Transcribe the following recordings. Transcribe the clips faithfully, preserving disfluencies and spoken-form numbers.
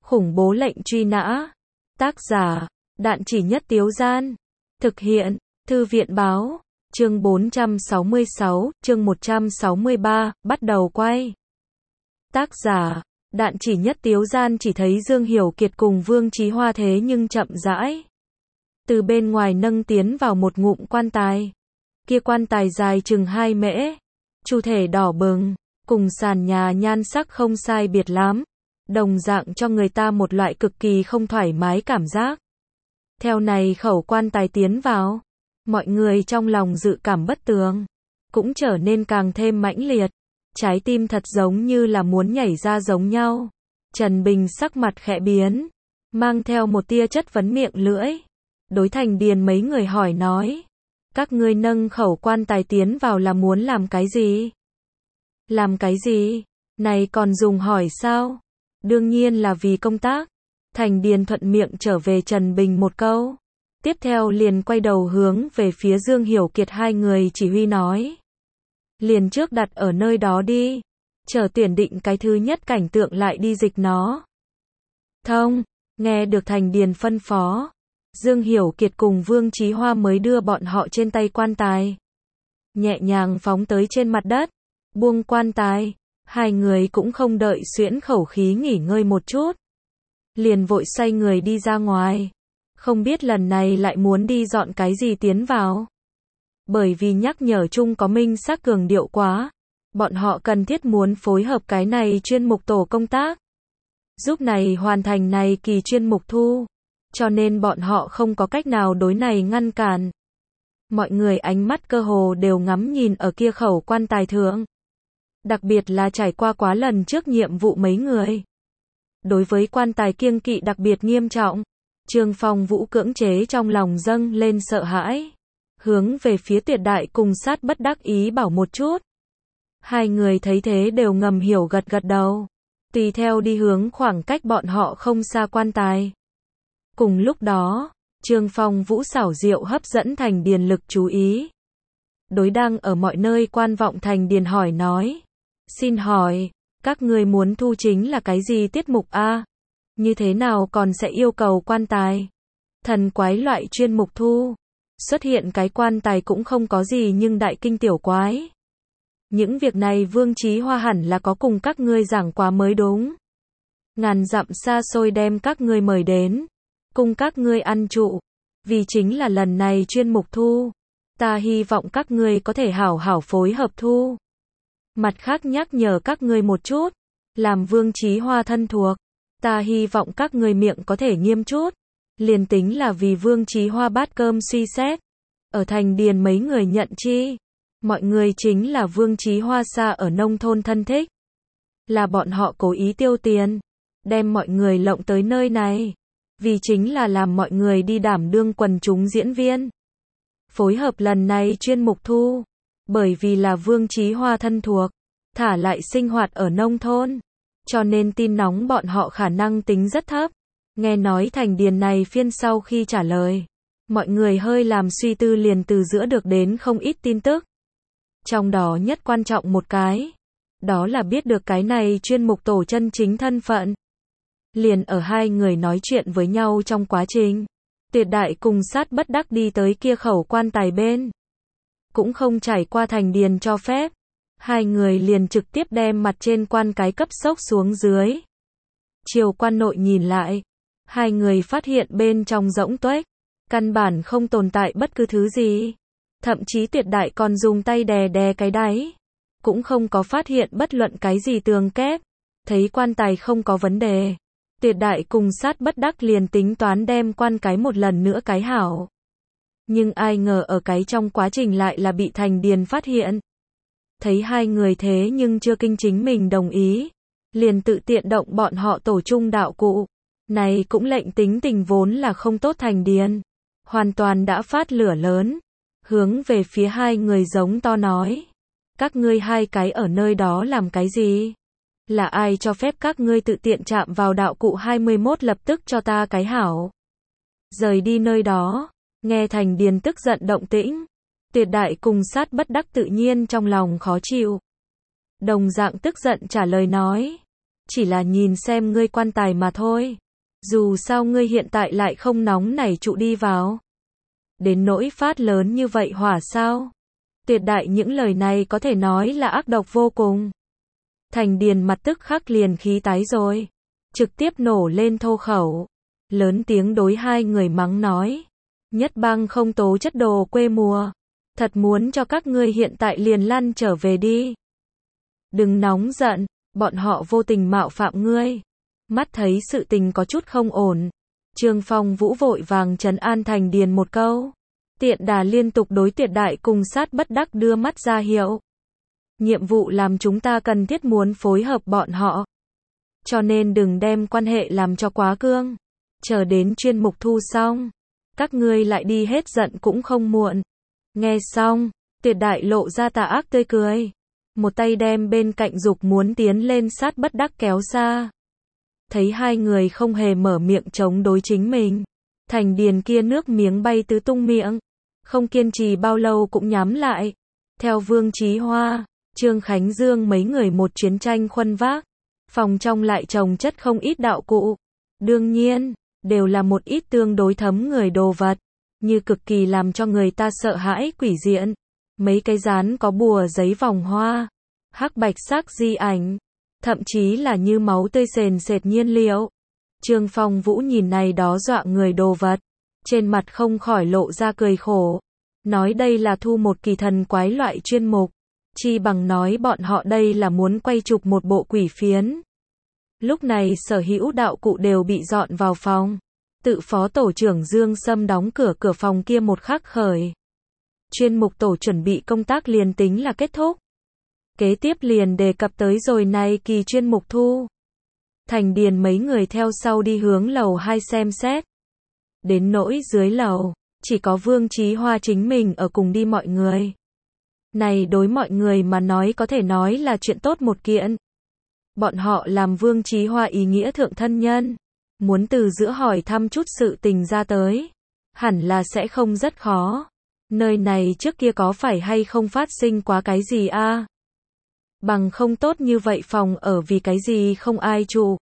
Khủng bố lệnh truy nã. Tác giả, Đạn Chỉ Nhất Tiếu Gian. Thực hiện, Thư viện báo. Chương bốn trăm sáu mươi sáu, chương một trăm sáu mươi ba, bắt đầu quay. Tác giả, Đạn Chỉ Nhất Tiếu Gian. Chỉ thấy Dương Hiểu Kiệt cùng Vương Chí Hoa thế nhưng chậm rãi từ bên ngoài nâng tiến vào một ngụm quan tài. Kia quan tài dài chừng hai mễ, chủ thể đỏ bừng, cùng sàn nhà nhan sắc không sai biệt lắm, đồng dạng cho người ta một loại cực kỳ không thoải mái cảm giác. Theo này khẩu quan tài tiến vào, mọi người trong lòng dự cảm bất tường cũng trở nên càng thêm mãnh liệt, trái tim thật giống như là muốn nhảy ra giống nhau. Trần Bình sắc mặt khẽ biến, mang theo một tia chất vấn miệng lưỡi, đối Thành Điền mấy người hỏi nói: các ngươi nâng khẩu quan tài tiến vào là muốn làm cái gì? Làm cái gì? Này còn dùng hỏi sao? Đương nhiên là vì công tác. Thành Điền thuận miệng trở về Trần Bình một câu, tiếp theo liền quay đầu hướng về phía Dương Hiểu Kiệt hai người chỉ huy nói: liền trước đặt ở nơi đó đi, chờ tuyển định cái thứ nhất cảnh tượng lại đi dịch nó. Thông. Nghe được Thành Điền phân phó, Dương Hiểu Kiệt cùng Vương Chí Hoa mới đưa bọn họ trên tay quan tài, nhẹ nhàng phóng tới trên mặt đất, buông quan tài. Hai người cũng không đợi xuyễn khẩu khí nghỉ ngơi một chút, liền vội xoay người đi ra ngoài. Không biết lần này lại muốn đi dọn cái gì tiến vào. Bởi vì nhắc nhở chung có minh xác cường điệu quá, bọn họ cần thiết muốn phối hợp cái này chuyên mục tổ công tác, giúp này hoàn thành này kỳ chuyên mục thu, cho nên bọn họ không có cách nào đối này ngăn cản. Mọi người ánh mắt cơ hồ đều ngắm nhìn ở kia khẩu quan tài thượng. Đặc biệt là trải qua quá lần trước nhiệm vụ mấy người, đối với quan tài kiêng kỵ đặc biệt nghiêm trọng. Trương Phong Vũ cưỡng chế trong lòng dâng lên sợ hãi, hướng về phía Tuyệt Đại cùng Sát bất đắc ý bảo một chút. Hai người thấy thế đều ngầm hiểu gật gật đầu, tùy theo đi hướng khoảng cách bọn họ không xa quan tài. Cùng lúc đó, Trương Phong Vũ xảo diệu hấp dẫn Thành Điền lực chú ý, đối đang ở mọi nơi quan vọng Thành Điền hỏi nói: xin hỏi, các ngươi muốn thu chính là cái gì tiết mục a? Như thế nào còn sẽ yêu cầu quan tài? Thần quái loại chuyên mục thu, xuất hiện cái quan tài cũng không có gì nhưng đại kinh tiểu quái. Những việc này Vương Chí Hoa hẳn là có cùng các ngươi giảng quá mới đúng. Ngàn dặm xa xôi đem các ngươi mời đến, cùng các ngươi ăn trụ, vì chính là lần này chuyên mục thu. Ta hy vọng các ngươi có thể hảo hảo phối hợp thu. Mặt khác nhắc nhở các ngươi một chút, làm Vương Chí Hoa thân thuộc, ta hy vọng các ngươi miệng có thể nghiêm chút. Liền tính là vì Vương Chí Hoa bát cơm suy xét, ở Thành Điền mấy người nhận chi, mọi người chính là Vương Chí Hoa xa ở nông thôn thân thích, là bọn họ cố ý tiêu tiền, đem mọi người lộng tới nơi này, vì chính là làm mọi người đi đảm đương quần chúng diễn viên, phối hợp lần này chuyên mục thu. Bởi vì là Vương Chí Hoa thân thuộc, thả lại sinh hoạt ở nông thôn, cho nên tin nóng bọn họ khả năng tính rất thấp. Nghe nói Thành Điền này phiên sau khi trả lời, mọi người hơi làm suy tư liền từ giữa được đến không ít tin tức. Trong đó nhất quan trọng một cái, đó là biết được cái này chuyên mục tổ chân chính thân phận. Liền ở hai người nói chuyện với nhau trong quá trình, Tuyệt Đại cùng Sát bất đắc đi tới kia khẩu quan tài bên, cũng không trải qua Thành Điền cho phép, hai người liền trực tiếp đem mặt trên quan cái cấp xốc xuống dưới. Chiều quan nội nhìn lại, hai người phát hiện bên trong rỗng tuếch, căn bản không tồn tại bất cứ thứ gì. Thậm chí Tuyệt Đại còn dùng tay đè đè cái đáy, cũng không có phát hiện bất luận cái gì tường kép. Thấy quan tài không có vấn đề, Tuyệt Đại cùng Sát bất đắc liền tính toán đem quan cái một lần nữa cái hảo. Nhưng ai ngờ ở cái trong quá trình lại là bị Thành Điền phát hiện. Thấy hai người thế nhưng chưa kinh chính mình đồng ý, liền tự tiện động bọn họ tổ chung đạo cụ. Này cũng lệnh tính tình vốn là không tốt Thành Điền, hoàn toàn đã phát lửa lớn, hướng về phía hai người giống to nói: các ngươi hai cái ở nơi đó làm cái gì? Là ai cho phép các ngươi tự tiện chạm vào đạo cụ hai mươi mốt, lập tức cho ta cái hảo. Rời đi nơi đó. Nghe Thành Điền tức giận động tĩnh, Tuyệt Đại cùng Sát bất đắc tự nhiên trong lòng khó chịu, đồng dạng tức giận trả lời nói: chỉ là nhìn xem ngươi quan tài mà thôi. Dù sao ngươi hiện tại lại không nóng nảy trụ đi vào. Đến nỗi phát lớn như vậy hỏa sao? Tuyệt đại những lời này có thể nói là ác độc vô cùng. Thành Điền mặt tức khắc liền khí tái rồi. Trực tiếp nổ lên thô khẩu. Lớn tiếng đối hai người mắng nói. Nhất bang không tố chất đồ quê mùa. Thật muốn cho các ngươi hiện tại liền lăn trở về đi. Đừng nóng giận, bọn họ vô tình mạo phạm ngươi. Mắt thấy sự tình có chút không ổn. Trương Phong Vũ vội vàng trấn an Thành Điền một câu. Tiện đà liên tục đối Tuyệt đại cùng Sát Bất Đắc đưa mắt ra hiệu. Nhiệm vụ làm chúng ta cần thiết muốn phối hợp bọn họ. Cho nên đừng đem quan hệ làm cho quá cương. Chờ đến chuyên mục thu xong. Các ngươi lại đi hết giận cũng không muộn. Nghe xong, Tuyệt đại lộ ra tà ác tươi cười. Một tay đem bên cạnh dục muốn tiến lên Sát Bất Đắc kéo xa. Thấy hai người không hề mở miệng chống đối chính mình. Thành Điền kia nước miếng bay tứ tung miệng. Không kiên trì bao lâu cũng nhắm lại. Theo Vương Chí Hoa, Trương Khánh Dương mấy người một chuyến tranh khuân vác. Phòng trong lại chồng chất không ít đạo cụ. Đương nhiên, đều là một ít tương đối thấm người đồ vật. Như cực kỳ làm cho người ta sợ hãi quỷ diện. Mấy cái dán có bùa giấy vòng hoa. Hắc bạch sắc di ảnh. Thậm chí là như máu tươi sền sệt nhiên liệu. Trương Phong Vũ nhìn này đó dọa người đồ vật. Trên mặt không khỏi lộ ra cười khổ. Nói đây là thu một kỳ thần quái loại chuyên mục. Chi bằng nói bọn họ đây là muốn quay chụp một bộ quỷ phiến. Lúc này sở hữu đạo cụ đều bị dọn vào phòng. Tự phó tổ trưởng Dương Sâm đóng cửa cửa phòng kia một khắc khởi. Chuyên mục tổ chuẩn bị công tác liền tính là kết thúc. Kế tiếp liền đề cập tới rồi này kỳ chuyên mục thu. Thành Điền mấy người theo sau đi hướng lầu hai xem xét. Đến nỗi dưới lầu, chỉ có Vương Chí Hoa chính mình ở cùng đi mọi người. Này đối mọi người mà nói có thể nói là chuyện tốt một kiện. Bọn họ làm Vương Chí Hoa ý nghĩa thượng thân nhân. Muốn từ giữa hỏi thăm chút sự tình ra tới. Hẳn là sẽ không rất khó. Nơi này trước kia có phải hay không phát sinh quá cái gì a? À? Bằng không tốt như vậy phòng ở vì cái gì không ai trụ.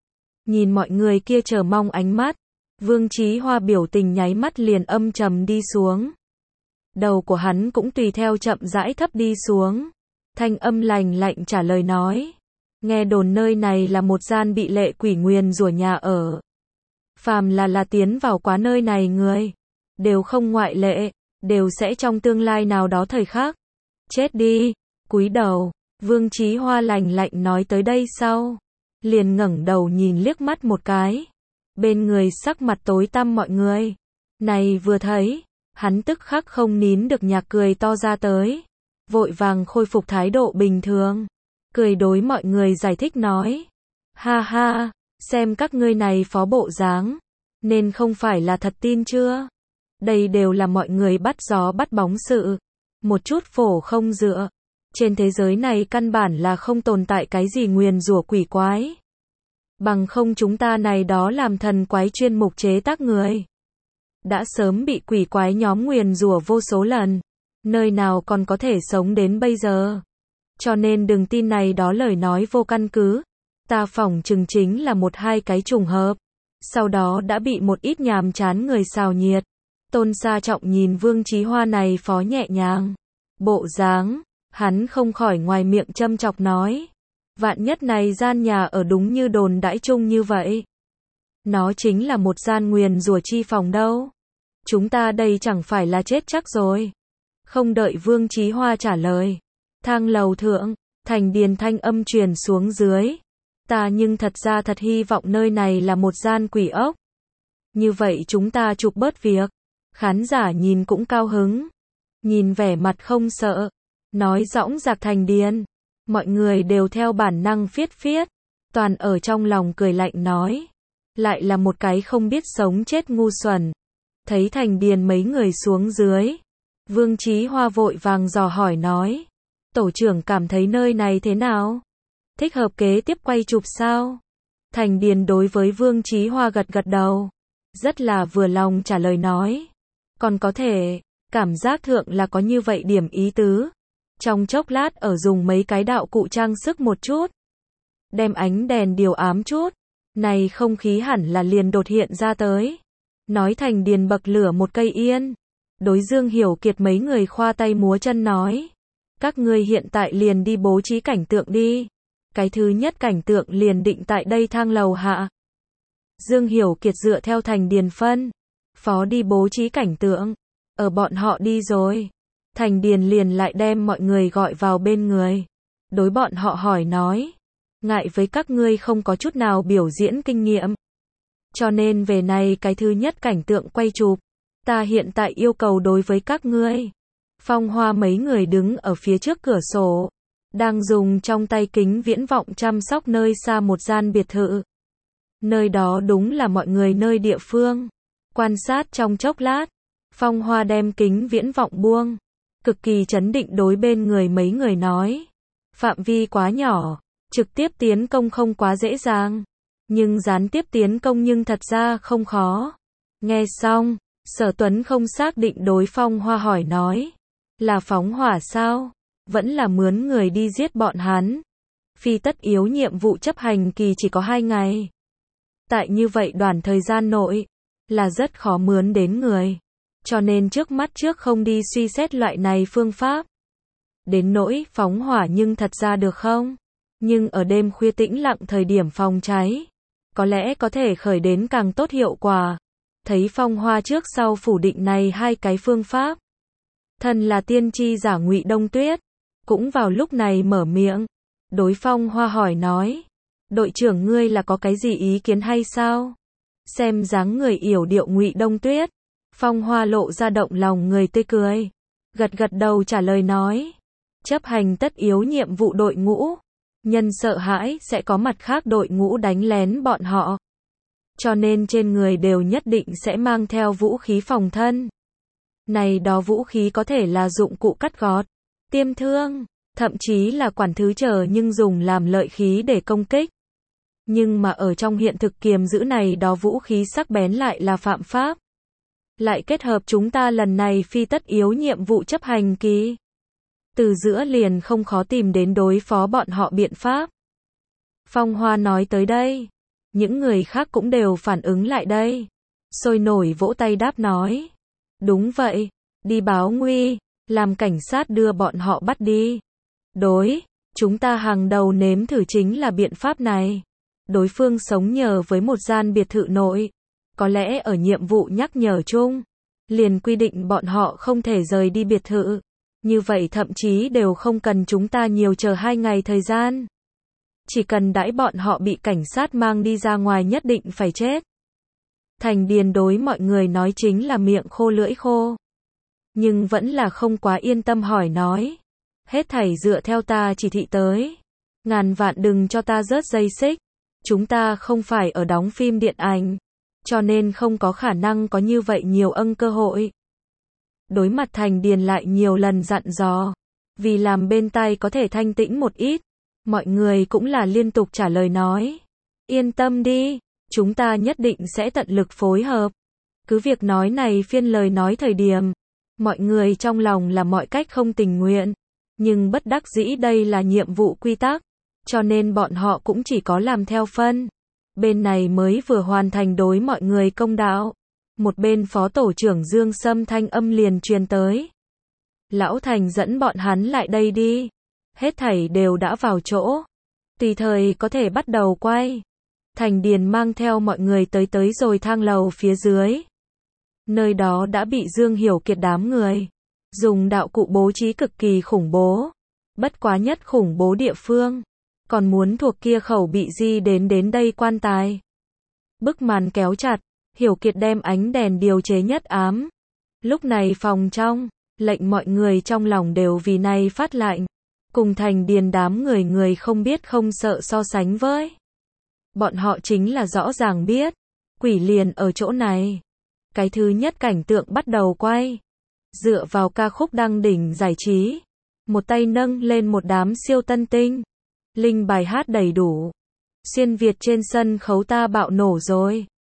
Nhìn mọi người kia chờ mong ánh mắt. Vương Chí Hoa biểu tình nháy mắt liền âm trầm đi xuống. Đầu của hắn cũng tùy theo chậm rãi thấp đi xuống. Thanh âm lành lạnh trả lời nói. Nghe đồn nơi này là một gian bị lệ quỷ nguyền rủa nhà ở. Phàm là là tiến vào quá nơi này người. Đều không ngoại lệ. Đều sẽ trong tương lai nào đó thời khắc. Chết đi. Cúi đầu. Vương Chí Hoa lành lạnh nói tới đây sau. Liền ngẩng đầu nhìn liếc mắt một cái. Bên người sắc mặt tối tăm mọi người. Này vừa thấy. Hắn tức khắc không nín được nhạc cười to ra tới. Vội vàng khôi phục thái độ bình thường. Cười đối mọi người giải thích nói. Ha ha, xem các ngươi này phó bộ dáng. Nên không phải là thật tin chưa? Đây đều là mọi người bắt gió bắt bóng sự. Một chút phổ không dựa. Trên thế giới này căn bản là không tồn tại cái gì nguyền rủa quỷ quái. Bằng không chúng ta này đó làm thần quái chuyên mục chế tác người. Đã sớm bị quỷ quái nhóm nguyền rủa vô số lần. Nơi nào còn có thể sống đến bây giờ. Cho nên đừng tin này đó lời nói vô căn cứ. Ta phỏng chừng chính là một hai cái trùng hợp. Sau đó đã bị một ít nhàm chán người xào nhiệt. Tôn Sa Trọng nhìn Vương Chí Hoa này phó nhẹ nhàng. Bộ dáng, hắn không khỏi ngoài miệng châm chọc nói. Vạn nhất này gian nhà ở đúng như đồn đãi chung như vậy. Nó chính là một gian nguyền rủa chi phòng đâu. Chúng ta đây chẳng phải là chết chắc rồi. Không đợi Vương Chí Hoa trả lời. Thang lầu thượng, Thành Điền thanh âm truyền xuống dưới. Ta nhưng thật ra thật hy vọng nơi này là một gian quỷ ốc. Như vậy chúng ta chụp bớt việc. Khán giả nhìn cũng cao hứng. Nhìn vẻ mặt không sợ. Nói dõng dạc Thành Điền. Mọi người đều theo bản năng phiết phiết. Toàn ở trong lòng cười lạnh nói. Lại là một cái không biết sống chết ngu xuẩn. Thấy Thành Điền mấy người xuống dưới. Vương Chí Hoa vội vàng dò hỏi nói. Tổ trưởng cảm thấy nơi này thế nào? Thích hợp kế tiếp quay chụp sao? Thành Điền đối với Vương Chí Hoa gật gật đầu. Rất là vừa lòng trả lời nói. Còn có thể, cảm giác thượng là có như vậy điểm ý tứ. Trong chốc lát ở dùng mấy cái đạo cụ trang sức một chút. đem ánh đèn điều ám chút. Này không khí hẳn là liền đột hiện ra tới. Nói Thành Điền bậc lửa một cây yên. Đối Dương Hiểu Kiệt mấy người khoa tay múa chân nói. Các ngươi hiện tại liền đi bố trí cảnh tượng đi. Cái thứ nhất cảnh tượng liền định tại đây thang lầu hạ. Dương Hiểu Kiệt dựa theo Thành Điền phân. Phó đi bố trí cảnh tượng. Ở bọn họ đi rồi. Thành Điền liền lại đem mọi người gọi vào bên người. Đối bọn họ hỏi nói. Ngại với các ngươi không có chút nào biểu diễn kinh nghiệm. Cho nên về này cái thứ nhất cảnh tượng quay chụp. Ta hiện tại yêu cầu đối với các ngươi. Phong Hoa mấy người đứng ở phía trước cửa sổ. Đang dùng trong tay kính viễn vọng chăm sóc nơi xa một gian biệt thự. Nơi đó đúng là mọi người nơi địa phương. Quan sát trong chốc lát. Phong Hoa đem kính viễn vọng buông. Cực kỳ chấn định đối bên người mấy người nói. Phạm vi quá nhỏ. Trực tiếp tiến công không quá dễ dàng. Nhưng gián tiếp tiến công nhưng thật ra không khó. Nghe xong, Sở Tuấn không xác định đối Phong Hoa hỏi nói. Là phóng hỏa sao? Vẫn là mướn người đi giết bọn hắn. Phi tất yếu nhiệm vụ chấp hành kỳ chỉ có hai ngày. Tại như vậy đoạn thời gian nội, là rất khó mướn đến người. Cho nên trước mắt trước không đi suy xét loại này phương pháp. Đến nỗi phóng hỏa nhưng thật ra được không? Nhưng ở đêm khuya tĩnh lặng thời điểm phòng cháy, có lẽ có thể khởi đến càng tốt hiệu quả. Thấy Phong Hoa trước sau phủ định này hai cái phương pháp. Thần là tiên tri giả Ngụy Đông Tuyết, cũng vào lúc này mở miệng. Đối Phong Hoa hỏi nói, đội trưởng ngươi là có cái gì ý kiến hay sao? Xem dáng người yểu điệu Ngụy Đông Tuyết, Phong Hoa lộ ra động lòng người tươi cười. Gật gật đầu trả lời nói, chấp hành tất yếu nhiệm vụ đội ngũ. Nhân sợ hãi sẽ có mặt khác đội ngũ đánh lén bọn họ. Cho nên trên người đều nhất định sẽ mang theo vũ khí phòng thân. Này đó vũ khí có thể là dụng cụ cắt gọt, tiêm thương, thậm chí là quản thứ chờ nhưng dùng làm lợi khí để công kích. Nhưng mà ở trong hiện thực kiềm giữ này đó vũ khí sắc bén lại là phạm pháp. Lại kết hợp chúng ta lần này phi tất yếu nhiệm vụ chấp hành kỳ. Từ giữa liền không khó tìm đến đối phó bọn họ biện pháp. Phong Hoa nói tới đây. Những người khác cũng đều phản ứng lại đây. Sôi nổi vỗ tay đáp nói. Đúng vậy, đi báo nguy, làm cảnh sát đưa bọn họ bắt đi. Đối, chúng ta hàng đầu nếm thử chính là biện pháp này. Đối phương sống nhờ với một gian biệt thự nội. Có lẽ ở nhiệm vụ nhắc nhở chung, liền quy định bọn họ không thể rời đi biệt thự. Như vậy thậm chí đều không cần chúng ta nhiều chờ hai ngày thời gian. Chỉ cần đãi bọn họ bị cảnh sát mang đi ra ngoài nhất định phải chết. Thành Điền đối mọi người nói chính là miệng khô lưỡi khô. Nhưng vẫn là không quá yên tâm hỏi nói. Hết thảy dựa theo ta chỉ thị tới. Ngàn vạn đừng cho ta rớt dây xích. Chúng ta không phải ở đóng phim điện ảnh. Cho nên không có khả năng có như vậy nhiều ân cơ hội. Đối mặt Thành Điền lại nhiều lần dặn dò. Vì làm bên tai có thể thanh tĩnh một ít. Mọi người cũng là liên tục trả lời nói. Yên tâm đi, chúng ta nhất định sẽ tận lực phối hợp. Cứ việc nói này phiên lời nói thời điểm. Mọi người trong lòng là mọi cách không tình nguyện. Nhưng bất đắc dĩ đây là nhiệm vụ quy tắc. Cho nên bọn họ cũng chỉ có làm theo phân. Bên này mới vừa hoàn thành đối mọi người công đạo. Một bên phó tổ trưởng Dương Sâm thanh âm liền truyền tới. Lão Thành dẫn bọn hắn lại đây đi. Hết thảy đều đã vào chỗ. Tùy thời có thể bắt đầu quay. Thành Điền mang theo mọi người tới tới rồi thang lầu phía dưới. Nơi đó đã bị Dương Hiểu Kiệt đám người. Dùng đạo cụ bố trí cực kỳ khủng bố. Bất quá nhất khủng bố địa phương. Còn muốn thuộc kia khẩu bị di đến đến đây quan tài. Bức màn kéo chặt. Hiểu Kiệt đem ánh đèn điều chế nhất ám. Lúc này phòng trong, lệnh mọi người trong lòng đều vì này phát lạnh. Cùng Thành Điền đám người người không biết không sợ so sánh với. Bọn họ chính là rõ ràng biết. Quỷ liền ở chỗ này. Cái thứ nhất cảnh tượng bắt đầu quay. Dựa vào ca khúc đăng đỉnh giải trí. Một tay nâng lên một đám siêu tân tinh. Linh bài hát đầy đủ. Xuyên Việt trên sân khấu ta bạo nổ rồi.